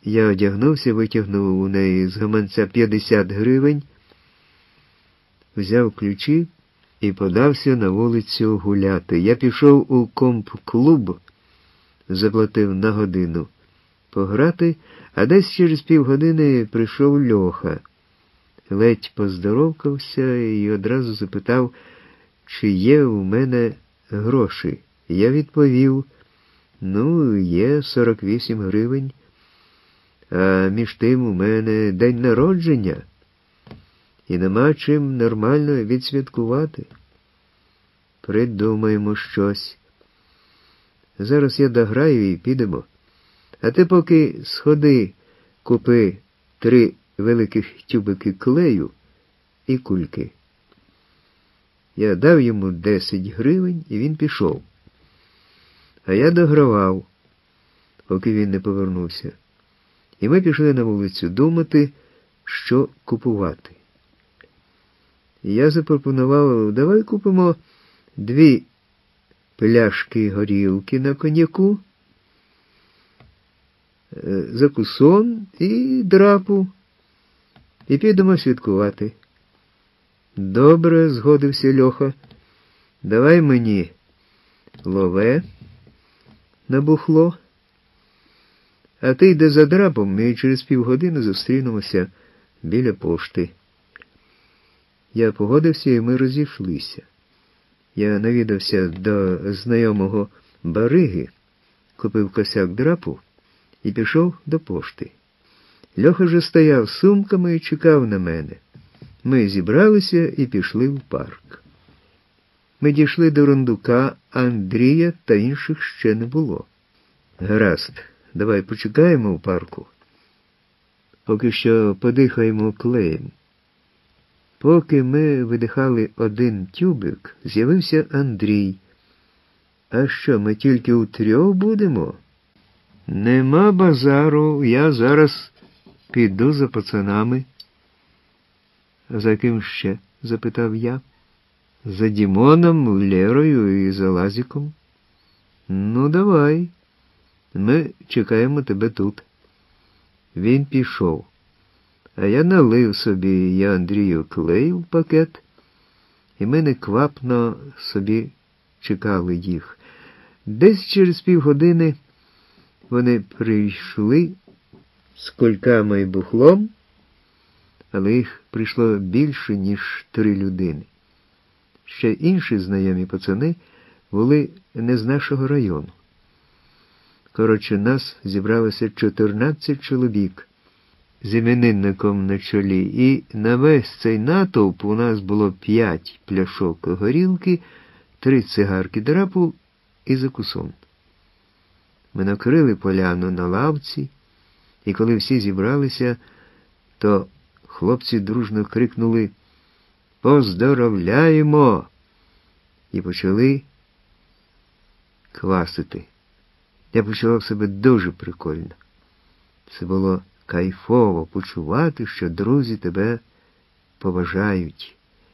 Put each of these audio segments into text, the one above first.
Я одягнувся, витягнув у неї з гаманця 50 гривень, взяв ключі і подався на вулицю гуляти. Я пішов у комп-клуб, заплатив на годину пограти, а десь через півгодини прийшов Льоха. Ледь поздоровкався і одразу запитав, чи є у мене гроші. Я відповів, є 48 гривень, а між тим у мене день народження, і нема чим нормально відсвяткувати. Придумаємо щось. Зараз я дограю і підемо. А ти поки сходи, купи 3 великих тюбики клею і кульки. Я дав йому 10 гривень, і він пішов. А я догравав, поки він не повернувся. І ми пішли на вулицю думати, що купувати. І я запропонував, давай купимо 2 пляшки горілки на коньяку, закусон і драпу, і підемо святкувати. Добре, згодився Льоха. Давай мені лове на бухло, а ти йди за драпом, і через півгодини зустрінемося біля пошти. Я погодився, і ми розійшлися. Я навідався до знайомого бариги, купив косяк драпу і пішов до пошти. Льоха вже стояв з сумками і чекав на мене. Ми зібралися і пішли в парк. Ми дійшли до рундука, Андрія та інших ще не було. Гаразд, давай почекаємо в парку. Поки що подихаємо клеєм. Поки ми видихали 1 тюбик, з'явився Андрій. А що, ми тільки утрьох будемо? Нема базару, я зараз піду за пацанами. За ким ще? Запитав я. За Дімоном, Лерою і за Лазіком. Ну, давай. Ми чекаємо тебе тут. Він пішов. А я налив собі і Андрію клею в пакет, і ми неквапно собі чекали їх. Десь через півгодини вони прийшли з кульками і бухлом, але їх прийшло більше, ніж 3 людини. Ще інші знайомі пацани були не з нашого району. Коротше, нас зібралося 14 чоловік з іменинником на чолі, і на весь цей натовп у нас було 5 пляшок горілки, 3 цигарки драпу і закусон. Ми накрили поляну на лавці, і коли всі зібралися, то хлопці дружно крикнули «Поздоровляємо!» і почали квасити. Я почував себе дуже прикольно. Це було кайфово почувати, що друзі тебе поважають.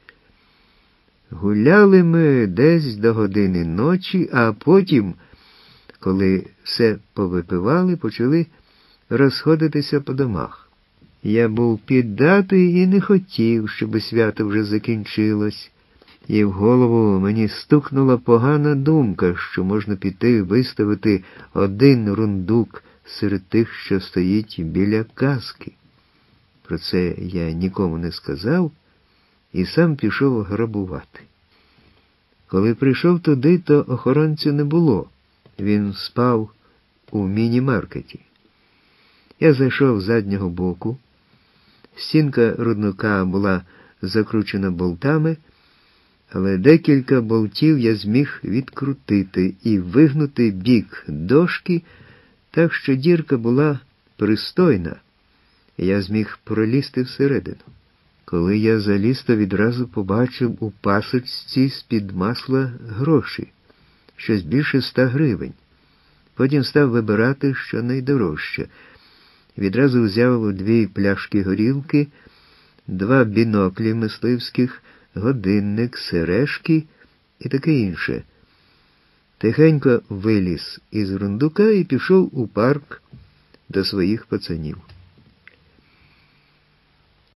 Гуляли ми десь до години ночі, а потім, коли все повипивали, почали розходитися по домах. Я був піддатий і не хотів, щоб свято вже закінчилось. І в голову мені стукнула погана думка, що можна піти виставити 1 рундук серед тих, що стоїть біля каски. Про це я нікому не сказав і сам пішов грабувати. Коли прийшов туди, то охоронця не було. Він спав у міні-маркеті. Я зайшов з заднього боку. Стінка рудника була закручена болтами, але декілька болтів я зміг відкрутити і вигнути бік дошки, так що дірка була пристойна, і я зміг пролізти всередину. Коли я заліз, то відразу побачив у пасочці з-під масла гроші, щось більше 100 гривень. Потім став вибирати, що найдорожче. Відразу взяв 2 пляшки горілки, 2 біноклі мисливських, годинник, сережки і таке інше. Тихенько виліз із рундука і пішов у парк до своїх пацанів.